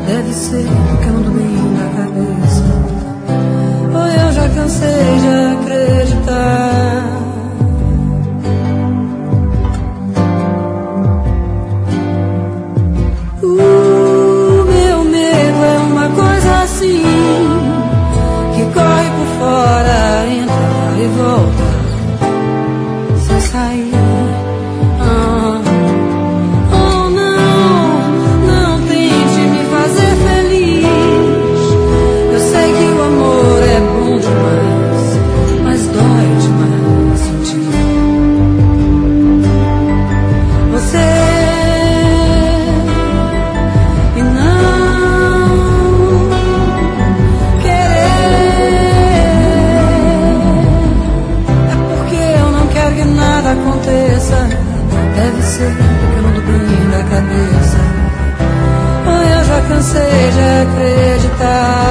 Deve ser porque eu ando bem na cabeça. Ou eu já cansei de acreditar. O meu medo é uma coisa assim, que corre por fora, entra e volta sem sair. Deve ser porque eu não tô bem da cabeça. Ou eu já cansei de acreditar.